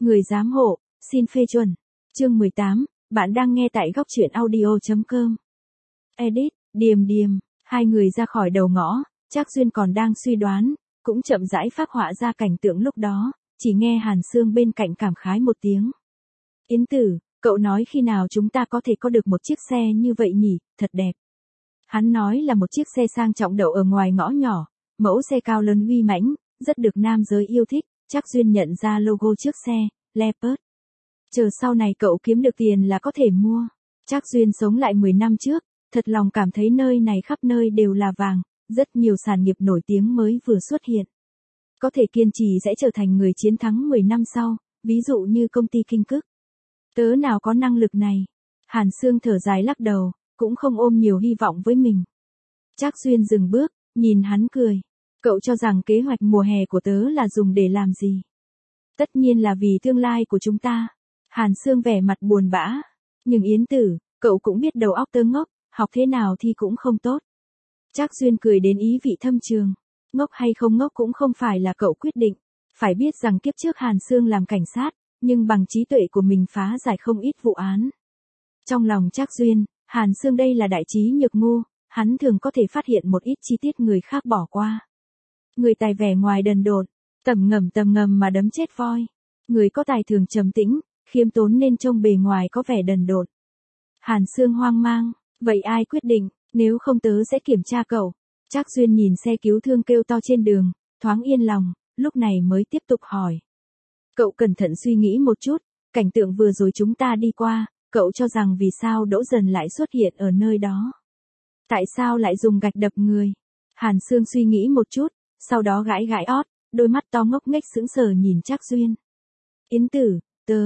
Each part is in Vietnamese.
Người giám hộ, xin phê chuẩn. Chương 18, bạn đang nghe tại góc truyện audio.com. Edit, Điềm Điềm, hai người ra khỏi đầu ngõ, Trác Duyên còn đang suy đoán, cũng chậm rãi phác họa ra cảnh tượng lúc đó, chỉ nghe Hàn Sương bên cạnh cảm khái một tiếng. Yến Tử, cậu nói khi nào chúng ta có thể có được một chiếc xe như vậy nhỉ, thật đẹp. Hắn nói là một chiếc xe sang trọng đậu ở ngoài ngõ nhỏ, mẫu xe cao lớn uy mãnh, rất được nam giới yêu thích. Trác Duyên nhận ra logo trước xe, Leopard. Chờ sau này cậu kiếm được tiền là có thể mua. Trác Duyên sống lại 10 năm trước, thật lòng cảm thấy nơi này khắp nơi đều là vàng, rất nhiều sản nghiệp nổi tiếng mới vừa xuất hiện. Có thể kiên trì sẽ trở thành người chiến thắng 10 năm sau, ví dụ như công ty Kinh Cức. Tớ nào có năng lực này. Hàn Sương thở dài lắc đầu, cũng không ôm nhiều hy vọng với mình. Trác Duyên dừng bước, nhìn hắn cười. Cậu cho rằng kế hoạch mùa hè của tớ là dùng để làm gì? Tất nhiên là vì tương lai của chúng ta. Hàn Sương vẻ mặt buồn bã. Nhưng Yến Tử, cậu cũng biết đầu óc tớ ngốc, học thế nào thì cũng không tốt. Trác Duyên cười đến ý vị thâm trường. Ngốc hay không ngốc cũng không phải là cậu quyết định. Phải biết rằng kiếp trước Hàn Sương làm cảnh sát, nhưng bằng trí tuệ của mình phá giải không ít vụ án. Trong lòng Trác Duyên, Hàn Sương đây là đại trí nhược ngu, hắn thường có thể phát hiện một ít chi tiết người khác bỏ qua. Người tài vẻ ngoài đần độn, tầm ngầm mà đấm chết voi. Người có tài thường trầm tĩnh, khiêm tốn nên trông bề ngoài có vẻ đần độn. Hàn Sương hoang mang, vậy ai quyết định, nếu không tớ sẽ kiểm tra cậu. Trác Duyên nhìn xe cứu thương kêu to trên đường, thoáng yên lòng, lúc này mới tiếp tục hỏi. Cậu cẩn thận suy nghĩ một chút, cảnh tượng vừa rồi chúng ta đi qua, cậu cho rằng vì sao Đỗ Dần lại xuất hiện ở nơi đó? Tại sao lại dùng gạch đập người? Hàn Sương suy nghĩ một chút, sau đó gãi gãi ót, đôi mắt to ngốc nghếch sững sờ nhìn Trác Duyên. Yến Tử,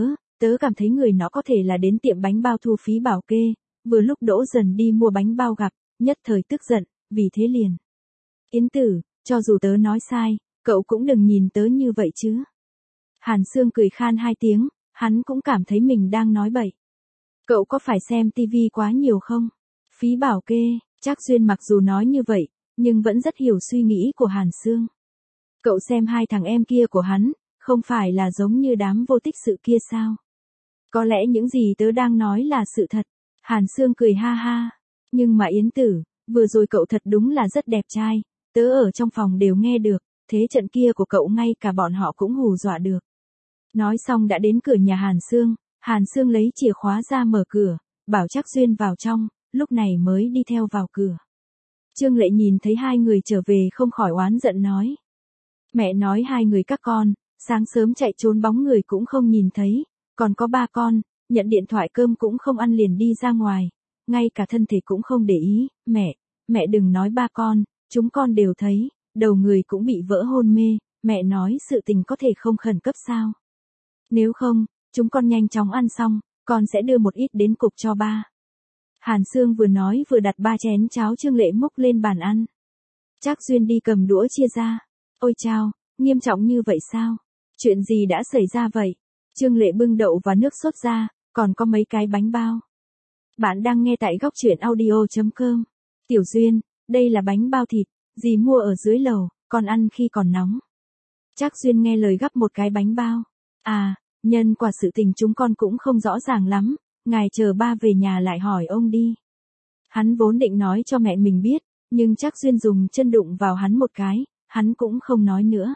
tớ cảm thấy người nó có thể là đến tiệm bánh bao thu phí bảo kê, vừa lúc Đỗ Dần đi mua bánh bao gặp, nhất thời tức giận, vì thế liền. Yến Tử, cho dù tớ nói sai, cậu cũng đừng nhìn tớ như vậy chứ. Hàn Sương cười khan hai tiếng, hắn cũng cảm thấy mình đang nói bậy. Cậu có phải xem tivi quá nhiều không? Phí bảo kê, Trác Duyên mặc dù nói như vậy, nhưng vẫn rất hiểu suy nghĩ của Hàn Sương. Cậu xem hai thằng em kia của hắn, không phải là giống như đám vô tích sự kia sao? Có lẽ những gì tớ đang nói là sự thật. Hàn Sương cười ha ha. Nhưng mà Yến Tử, vừa rồi cậu thật đúng là rất đẹp trai, tớ ở trong phòng đều nghe được, thế trận kia của cậu ngay cả bọn họ cũng hù dọa được. Nói xong đã đến cửa nhà Hàn Sương lấy chìa khóa ra mở cửa, bảo Trác Duyên vào trong, lúc này mới đi theo vào cửa. Trương Lệ nhìn thấy hai người trở về không khỏi oán giận nói. Mẹ nói hai người các con, sáng sớm chạy trốn bóng người cũng không nhìn thấy, còn có ba con, nhận điện thoại cơm cũng không ăn liền đi ra ngoài, ngay cả thân thể cũng không để ý, mẹ đừng nói ba con, chúng con đều thấy, đầu người cũng bị vỡ hôn mê, mẹ nói sự tình có thể không khẩn cấp sao. Nếu không, chúng con nhanh chóng ăn xong, con sẽ đưa một ít đến cục cho ba. Hàn Sương vừa nói vừa đặt 3 chén cháo Trương Lệ múc lên bàn ăn. Trác Duyên đi cầm đũa chia ra. Ôi chao, nghiêm trọng như vậy sao? Chuyện gì đã xảy ra vậy? Trương Lệ bưng đậu và nước sốt ra, còn có mấy cái bánh bao. Bạn đang nghe tại góc truyện audio.com. Tiểu Duyên, đây là bánh bao thịt, dì mua ở dưới lầu, con ăn khi còn nóng. Trác Duyên nghe lời gắp một cái bánh bao. À, nhân quả sự tình chúng con cũng không rõ ràng lắm, ngài chờ ba về nhà lại hỏi ông đi. Hắn vốn định nói cho mẹ mình biết, nhưng Trác Duyên dùng chân đụng vào hắn một cái, hắn cũng không nói nữa.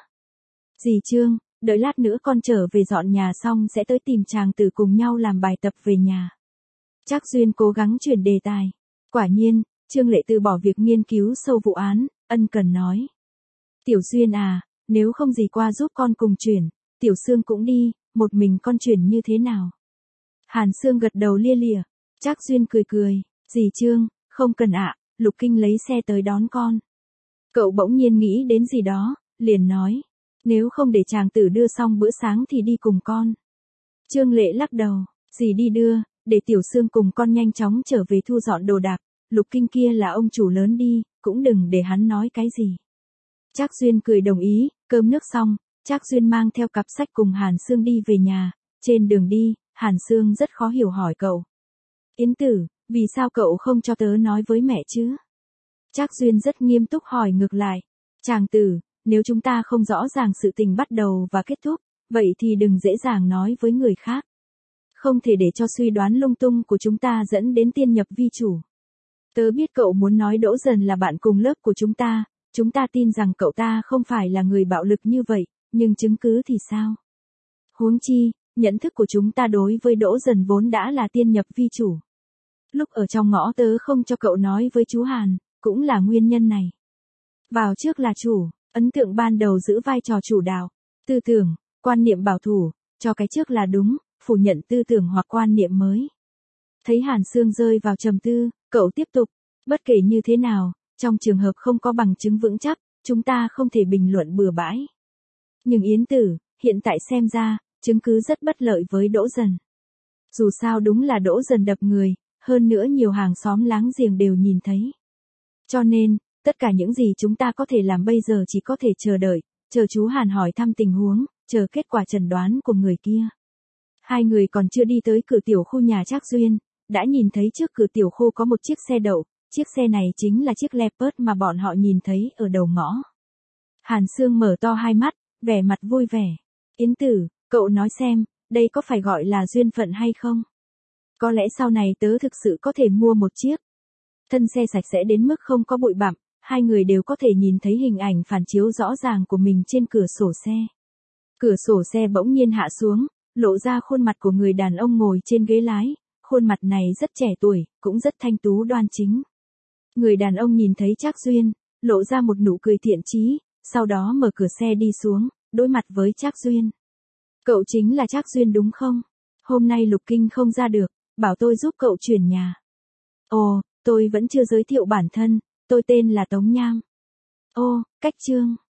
Dì Trương, đợi lát nữa con trở về dọn nhà xong sẽ tới tìm chàng tử cùng nhau làm bài tập về nhà. Trác Duyên cố gắng chuyển đề tài. Quả nhiên, Trương Lệ từ bỏ việc nghiên cứu sâu vụ án, ân cần nói. Tiểu Duyên à, nếu không dì qua giúp con cùng chuyển, Tiểu Sương cũng đi, một mình con chuyển như thế nào? Hàn Sương gật đầu lia lịa. Trác Duyên cười cười, dì Trương, không cần ạ, Lục Kinh lấy xe tới đón con. Cậu bỗng nhiên nghĩ đến gì đó, liền nói, nếu không để chàng tử đưa xong bữa sáng thì đi cùng con. Trương Lệ lắc đầu, dì đi đưa, để Tiểu Sương cùng con nhanh chóng trở về thu dọn đồ đạc, Lục Kinh kia là ông chủ lớn đi, cũng đừng để hắn nói cái gì. Trác Duyên cười đồng ý, cơm nước xong, Trác Duyên mang theo cặp sách cùng Hàn Sương đi về nhà, trên đường đi, Hàn Sương rất khó hiểu hỏi cậu. Yến Tử, vì sao cậu không cho tớ nói với mẹ chứ? Trác Duyên rất nghiêm túc hỏi ngược lại. Chàng tử, nếu chúng ta không rõ ràng sự tình bắt đầu và kết thúc, Vậy thì đừng dễ dàng nói với người khác. Không thể để cho suy đoán lung tung của chúng ta dẫn đến tiên nhập vi chủ. Tớ biết cậu muốn nói Đỗ Dần là bạn cùng lớp của chúng ta tin rằng cậu ta không phải là người bạo lực như vậy, nhưng chứng cứ thì sao? Huống chi, nhận thức của chúng ta đối với Đỗ Dần vốn đã là tiên nhập vi chủ. Lúc ở trong ngõ tớ không cho cậu nói với chú Hàn, cũng là nguyên nhân này. Vào trước là chủ, ấn tượng ban đầu giữ vai trò chủ đạo, tư tưởng, quan niệm bảo thủ, cho cái trước là đúng, phủ nhận tư tưởng hoặc quan niệm mới. Thấy Hàn Sương rơi vào trầm tư, cậu tiếp tục, bất kể như thế nào, trong trường hợp không có bằng chứng vững chắc, chúng ta không thể bình luận bừa bãi. Nhưng Yến Tử, hiện tại xem ra, chứng cứ rất bất lợi với Đỗ Dần. Dù sao đúng là Đỗ Dần đập người, hơn nữa nhiều hàng xóm láng giềng đều nhìn thấy. Cho nên, tất cả những gì chúng ta có thể làm bây giờ chỉ có thể chờ đợi, chờ chú Hàn hỏi thăm tình huống, chờ kết quả chẩn đoán của người kia. Hai người còn chưa đi tới cửa tiểu khu nhà Trác Duyên, đã nhìn thấy trước cửa tiểu khu có một chiếc xe đậu, chiếc xe này chính là chiếc Leopard mà bọn họ nhìn thấy ở đầu ngõ. Hàn Sương mở to hai mắt, vẻ mặt vui vẻ. Yến Tử, cậu nói xem, đây có phải gọi là duyên phận hay không? Có lẽ sau này tớ thực sự có thể mua một chiếc. Thân xe sạch sẽ đến mức không có bụi bặm, hai người đều có thể nhìn thấy hình ảnh phản chiếu rõ ràng của mình trên cửa sổ xe. Cửa sổ xe bỗng nhiên hạ xuống, lộ ra khuôn mặt của người đàn ông ngồi trên ghế lái, khuôn mặt này rất trẻ tuổi, cũng rất thanh tú đoan chính. Người đàn ông nhìn thấy Trác Duyên, lộ ra một nụ cười thiện chí, sau đó mở cửa xe đi xuống, đối mặt với Trác Duyên. Cậu chính là Trác Duyên đúng không? Hôm nay Lục Kinh không ra được, bảo tôi giúp cậu chuyển nhà. Ồ, tôi vẫn chưa giới thiệu bản thân, tôi tên là Tống Nham. Ô, cách Trương.